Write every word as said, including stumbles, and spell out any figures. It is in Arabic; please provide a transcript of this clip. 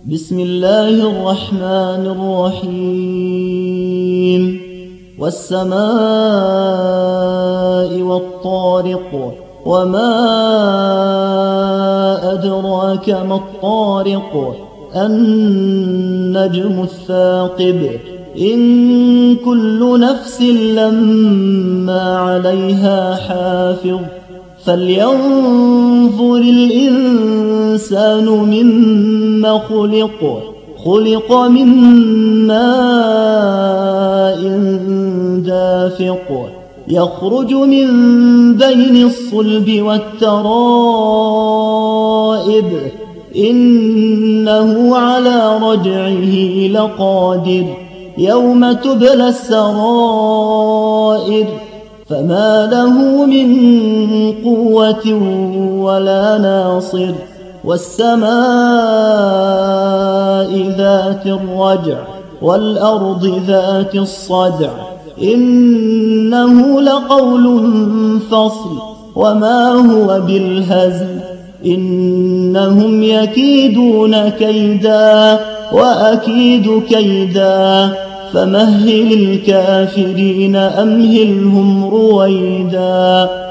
بسم الله الرحمن الرحيم والسماء والطارق وما أدراك ما الطارق النجم الثاقب إن كل نفس لما عليها حافظ فلينظر الإنسان مما خلق خلق من ماء دافق يخرج من بين الصلب والترائب إنه على رجعه لقادر يوم تبلى السرائر فما له من قوة ولا ناصر والسماء ذات الرجع والأرض ذات الصدع إنه لقول فصل وما هو بالهزل إنهم يكيدون كيدا وأكيد كيدا فمهل الكافرين أمهلهم رويدا.